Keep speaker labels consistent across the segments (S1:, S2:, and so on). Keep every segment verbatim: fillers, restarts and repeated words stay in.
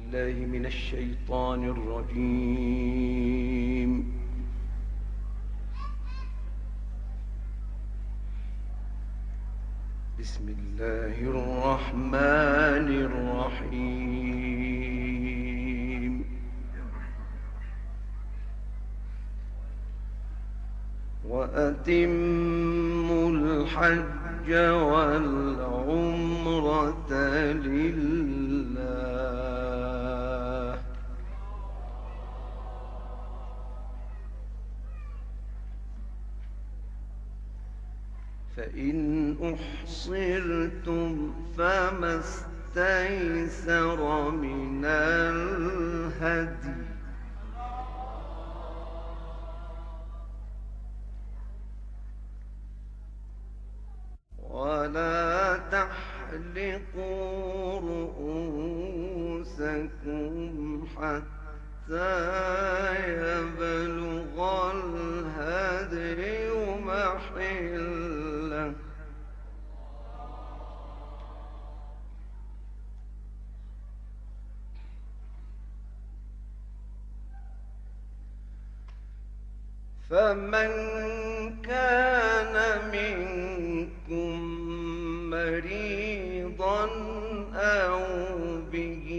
S1: بالله من الشيطان الرجيم. بسم الله الرحمن الرحيم. وأتموا الحج والعمرة لله فإن أحصرتم فما استيسر من الهدي ولا تحلقوا رؤوسكم حتى يبلغ الهدي محله فمن كان منكم مريضا أو به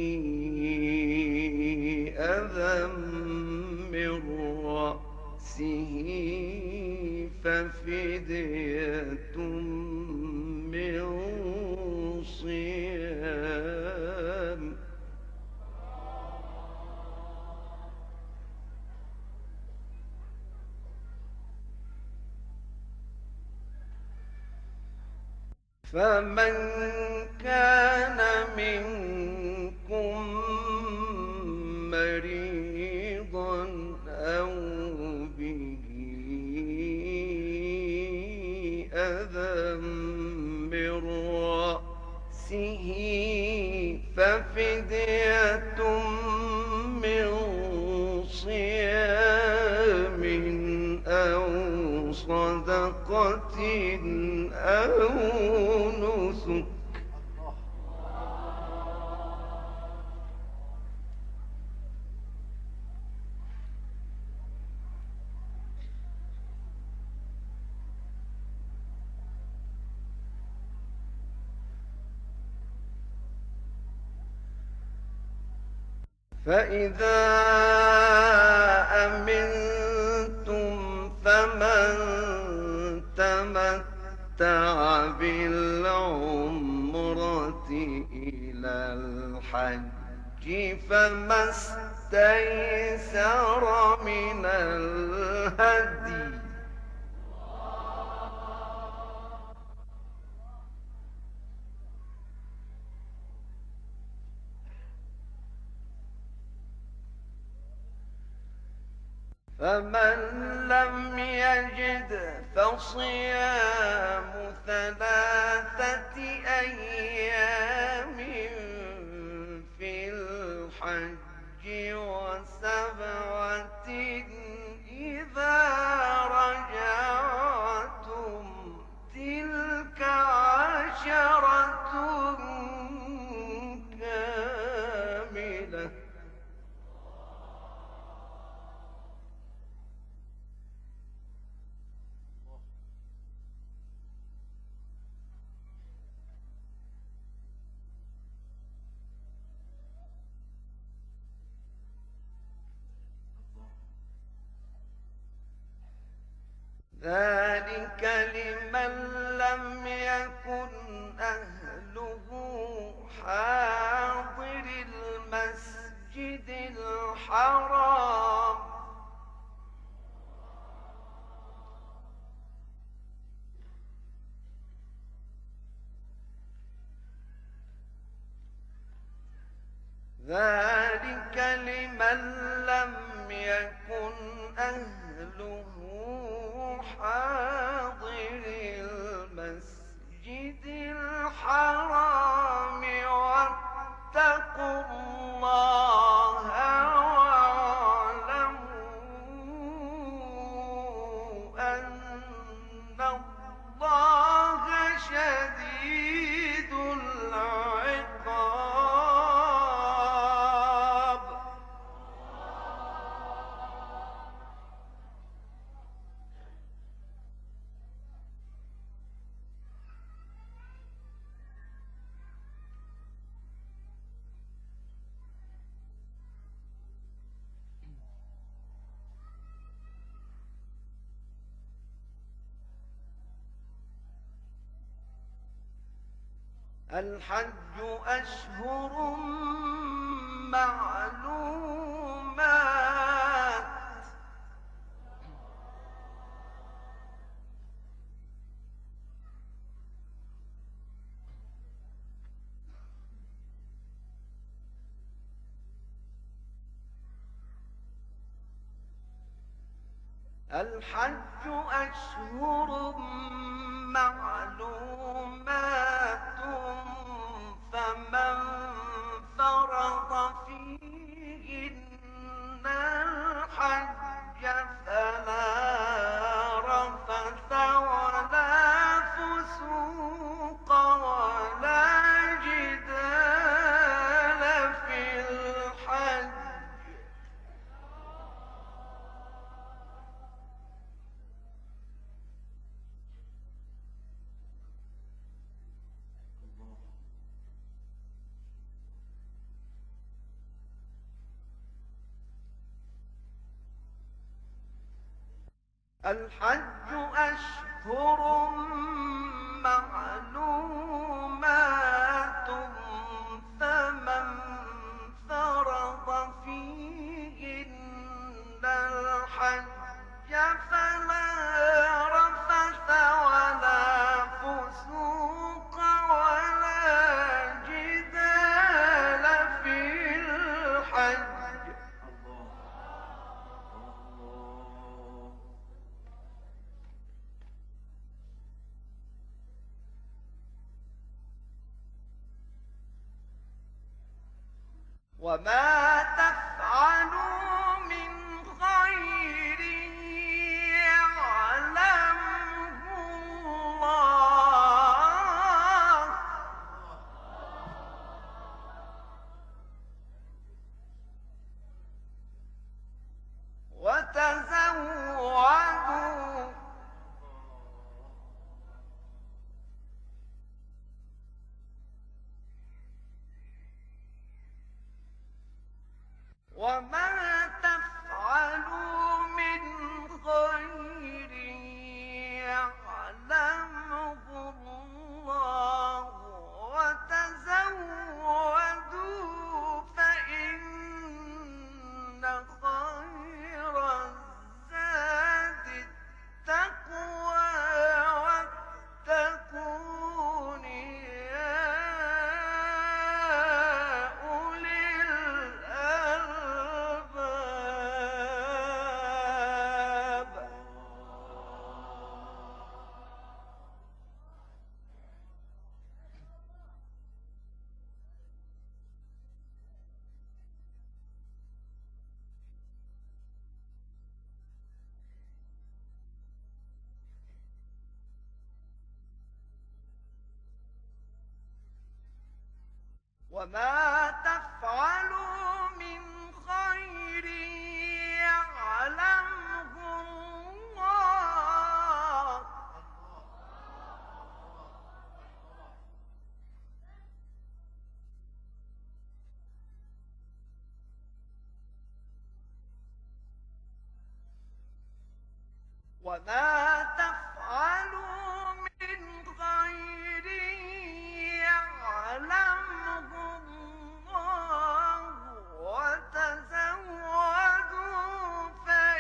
S1: أذى من رأسه ففدية من صيام فمن كان منكم مريضا أو به أذى من رأسه ففدية من صيام أو صدقة أو نسك فإذا أمنتم فمن تمتع بالعمرة إلى الحج فما استيسر من الهدي فمن لم يجد فصيام ثلاثة أيام في الحج وسبعة إذا رجعتم تلك عشرة كاملة ذلك لمن لم يكن أهله حاضر المسجد الحرام ذلك لمن لم يكن أهله حاضر المسجد الحرام واتقوا الله واعلموا أن الله شديد العقاب الحج أشهر معلومات الحج أشهر معلومات فمن فرض فيهن الحج فلا رفث ولا فسوق ولا جدال في الحج. الحج أشهر معلومات فمن فرض فيهن الحج فلا رفث ولا فسوق ولا جدال في الحج. وما تفعلوا من خير يعلمه الله وتزودوا وما تفعلوا من خير يعلمه الله وتزودوا فإن خير الزاد التقوى واتقون يا أولي الألباب. وما تفعلوا من خير يعلمه الله وما تفعلوا من خير يعلمه الله وتزودوا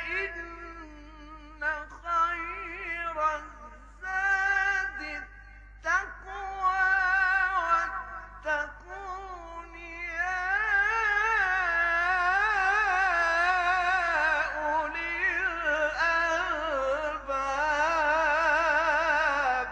S1: فإن خير الزاد التقوى واتقون يا أولي الألباب.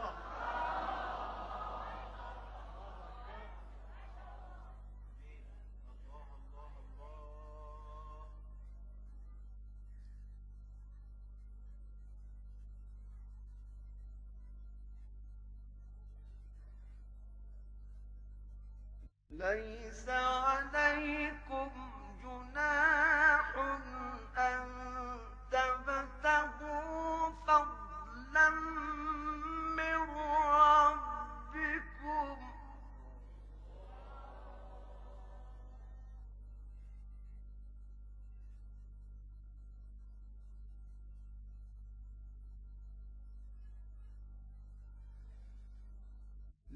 S1: ليس عليكم جناح أن تبتغوا فضلا من ربكم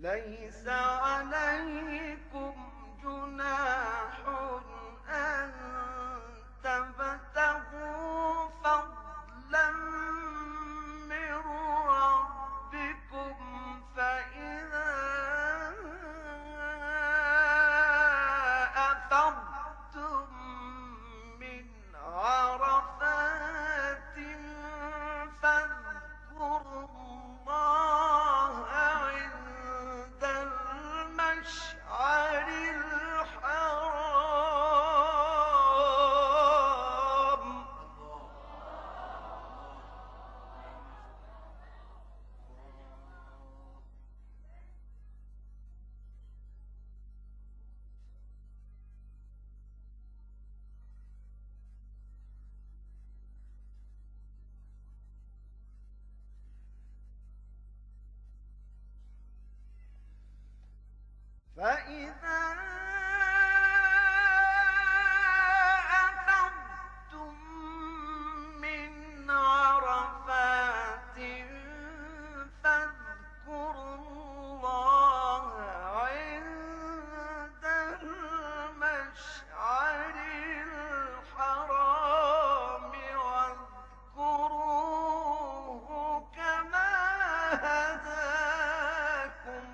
S1: ليس عليكم جناح أن تبتغوا فضلا من ربكم فإذا أفضتم من عرفات فاذكروا الله عند المشعر الحرام. فإذا أفضتم من عرفات فاذكروا الله عند المشعر الحرام واذكروه كما هداكم.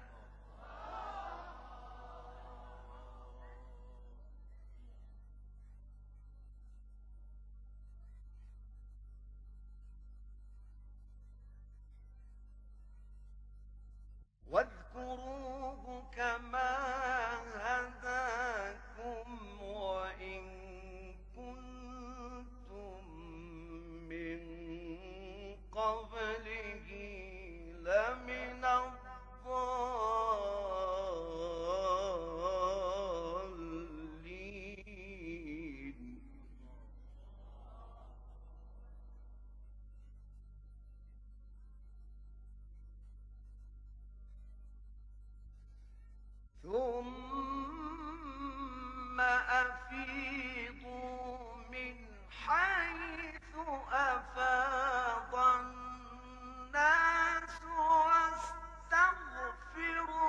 S1: واذكروه كما هداكم وإن كنتم من قبله لمن الضالين. ثم أفيضوا من حيث أفاض الناس واستغفروا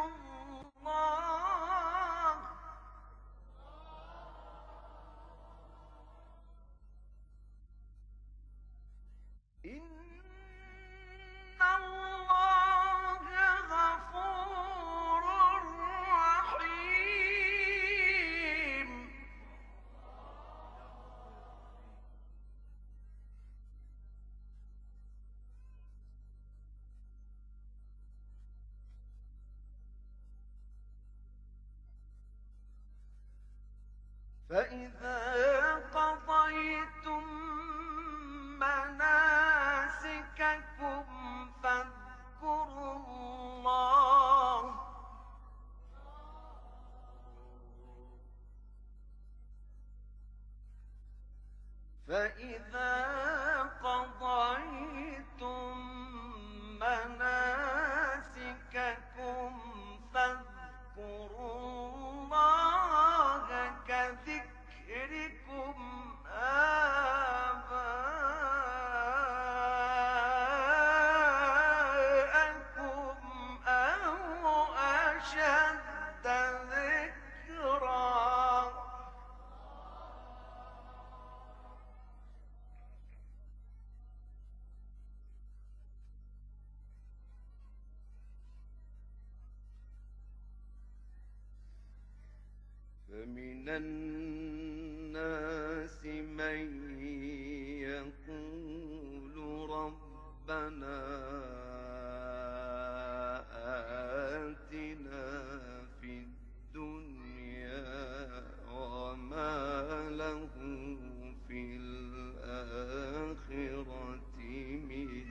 S1: الله إن الله غفور رحيم. فإذا قضيتم مناسككم فاذكروا الله فإذا قضيتم مناسككم فاذكروا الله كذكركم آباءكم أو أشد ذكرا. فمن الناس من يقول ربنا آتنا في الدنيا وما له في الآخرة من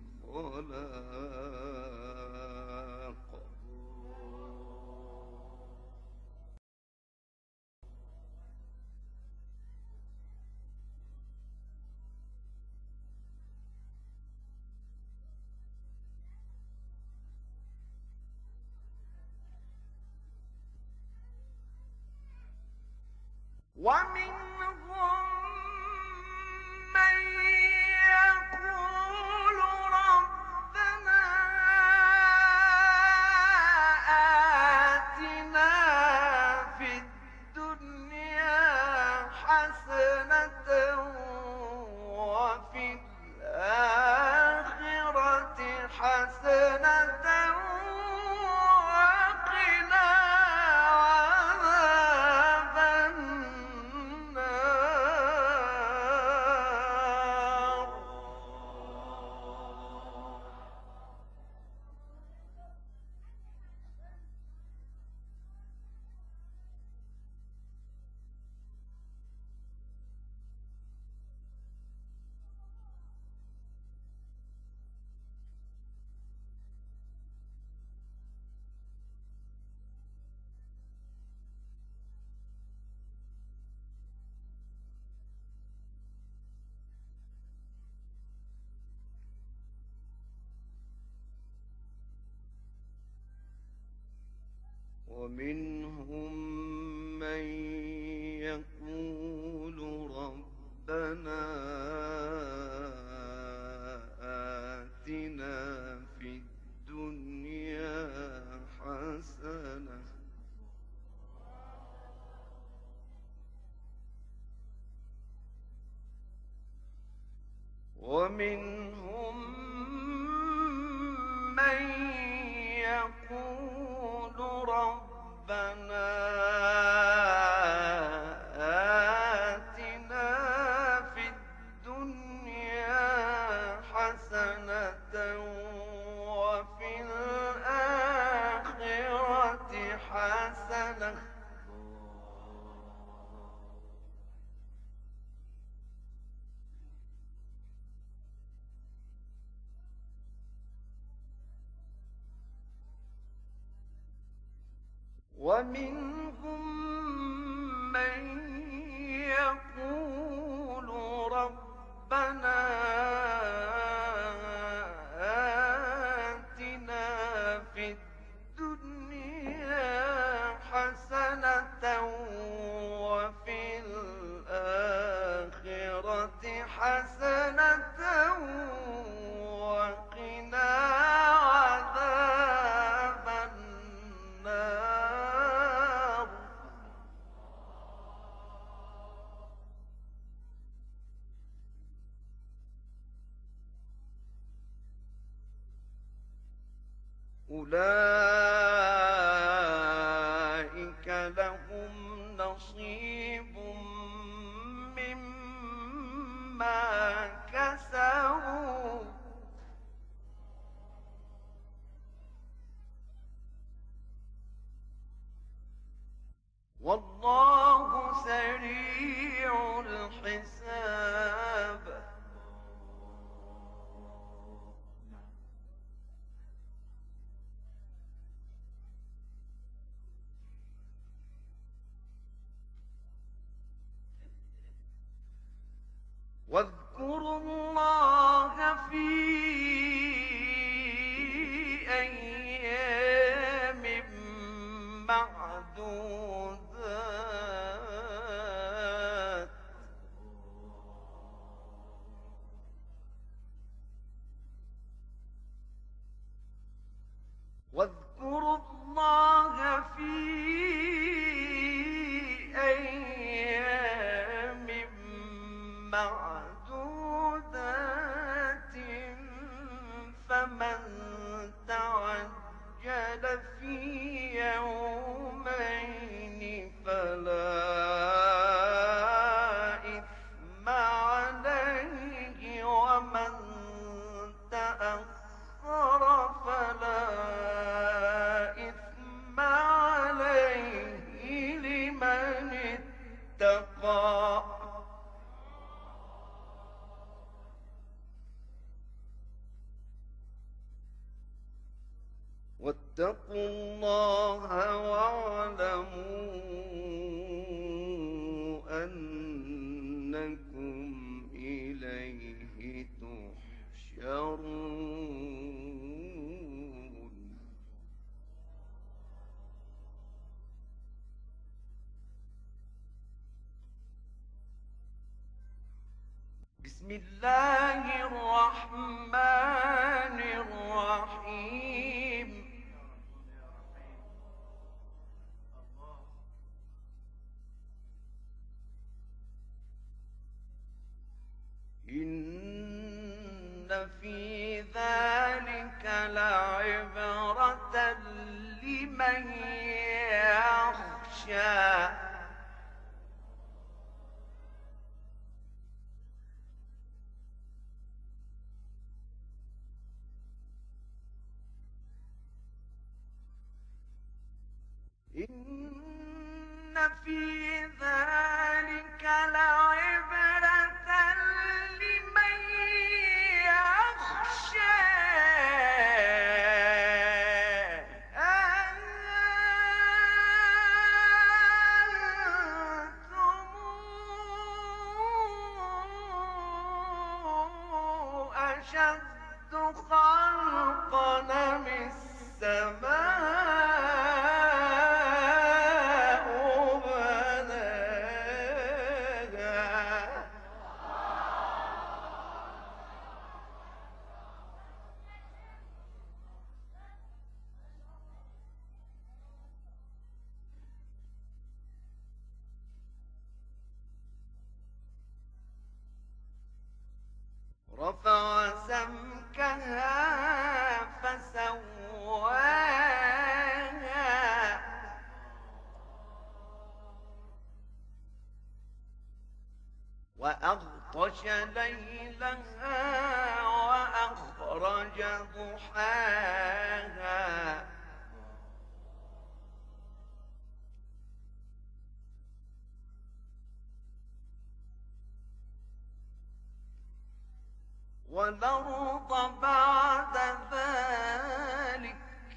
S1: خلاق. ومنهم من يقول ربنا ومنهم من يقول ربنا آتنا في الدنيا حسنة ومنهم من يقول ربنا آتنا في الدنيا حسنة وفي الآخرة حسنة ومنهم من يقول ربنا آتنا في الدنيا حسنة وفي الآخرة حسنة وقنا عذاب النار أولئك لهم نصيب مما كسبوا والله سريع الحساب واذكروا الله في أيام معدودات واذكروا الله في أيام معدودات فمن تعجل في يومين فلا إثم عليه ومن تأخر فلا إثم عليه لمن اتقى واتقوا الله واعلموا أنكم إليه تحشرون بسم الله الرحمن الرحيم إن في ذلك لعبرة لمن يخشى إن في ذلك لعبرة لمن يخشى أنتم أشد خلقا من السماء رفع سمكها فسواها وأغطش ليلها وأخرج ضحاها والأرض بعد ذلك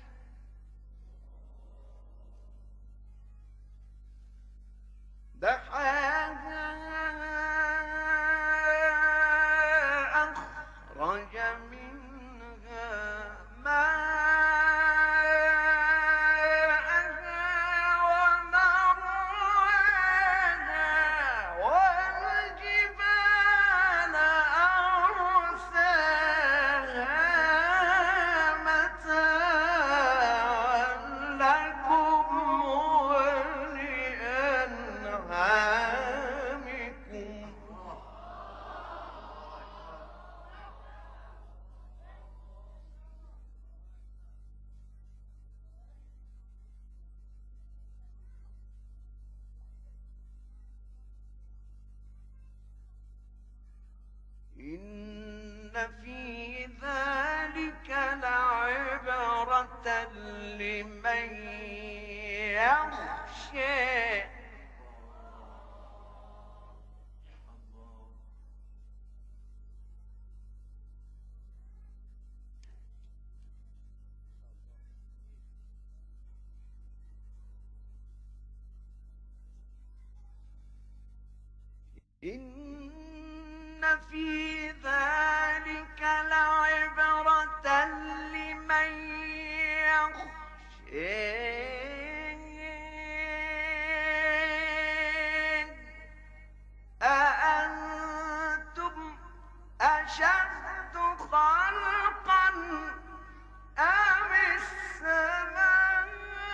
S1: دحاها أخرج منها ماءها ومرعاها والجبال أرساها متاعا لكم ولأنعامكم. إن في ذلك لعبرة لمن يخشى. إن في ذلك لعبرة لمن يخشى. أأنتم أشد خلقا أم السماء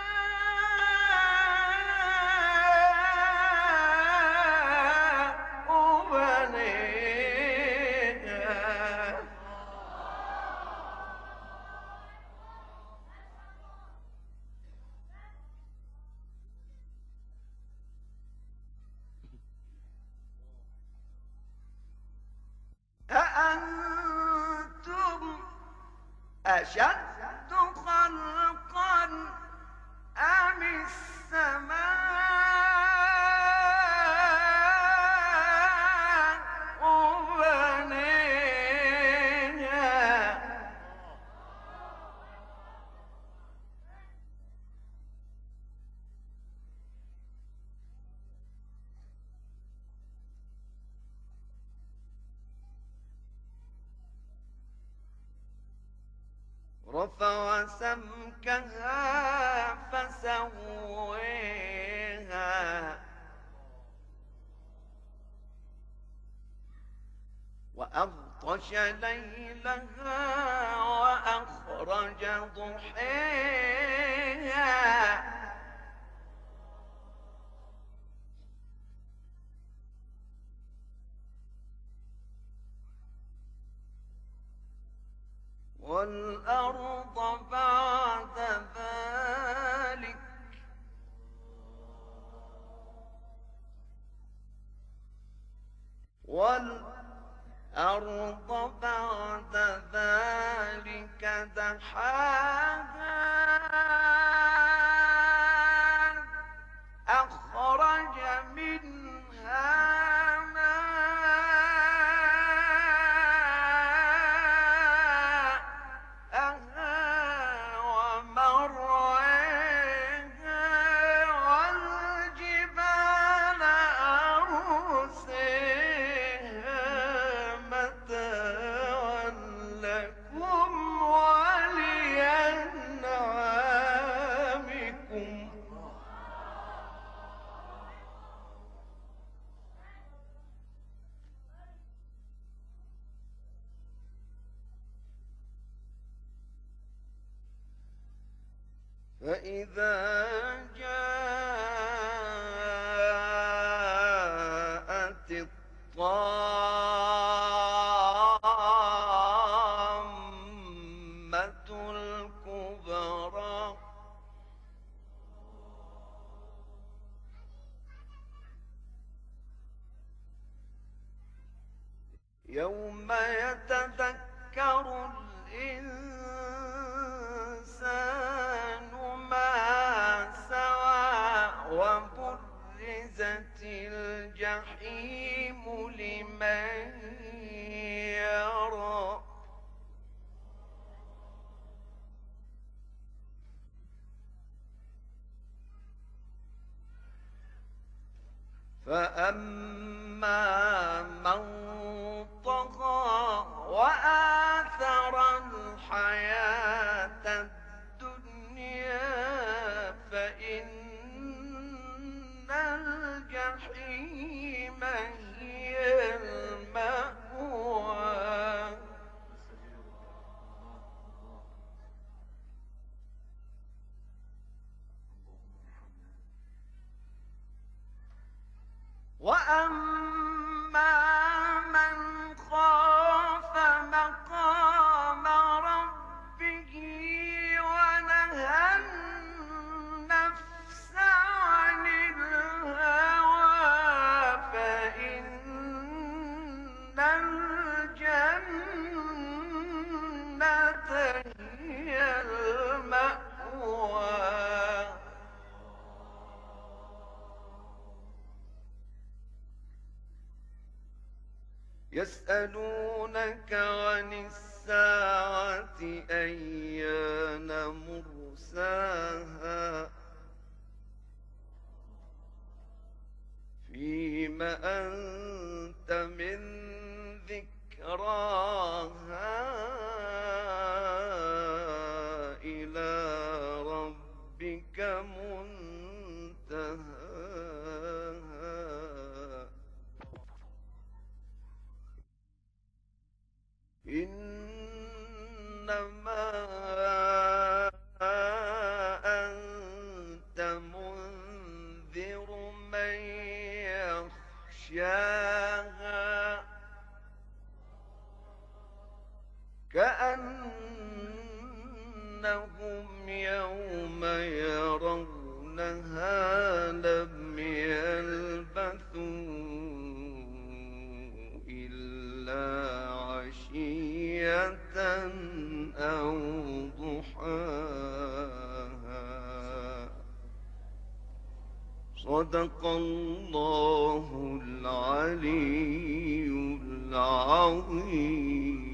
S1: بنيها. أأنتم أشد خلقا أم السماء بنيها. رفع سمكها فسويها وأغطش ليلها وأخرج ضحاها والأرض بعد ذلك والأرض بعد ذلك دحاها أخرج منها فإذا جاءت الطامة يوم يتذكر الإنسان ما سعى وبرزت الجحيم لمن يرى فأما من طغى وآثر الحياة الدنيا فإن الجحيم هي المأوى وأما من خاف مقام ربه ونهى النفس عن الهوى فإن الجنة هي المأوى يسألونك عن الساعة أيان مرساها فيم أنت من ذكراها إلى ربك منتهاها إنما أنت منذر من يخشاها كأنهم يوم يرونها لم يلبثوا عشية أو ضحاها صدق الله العلي العظيم.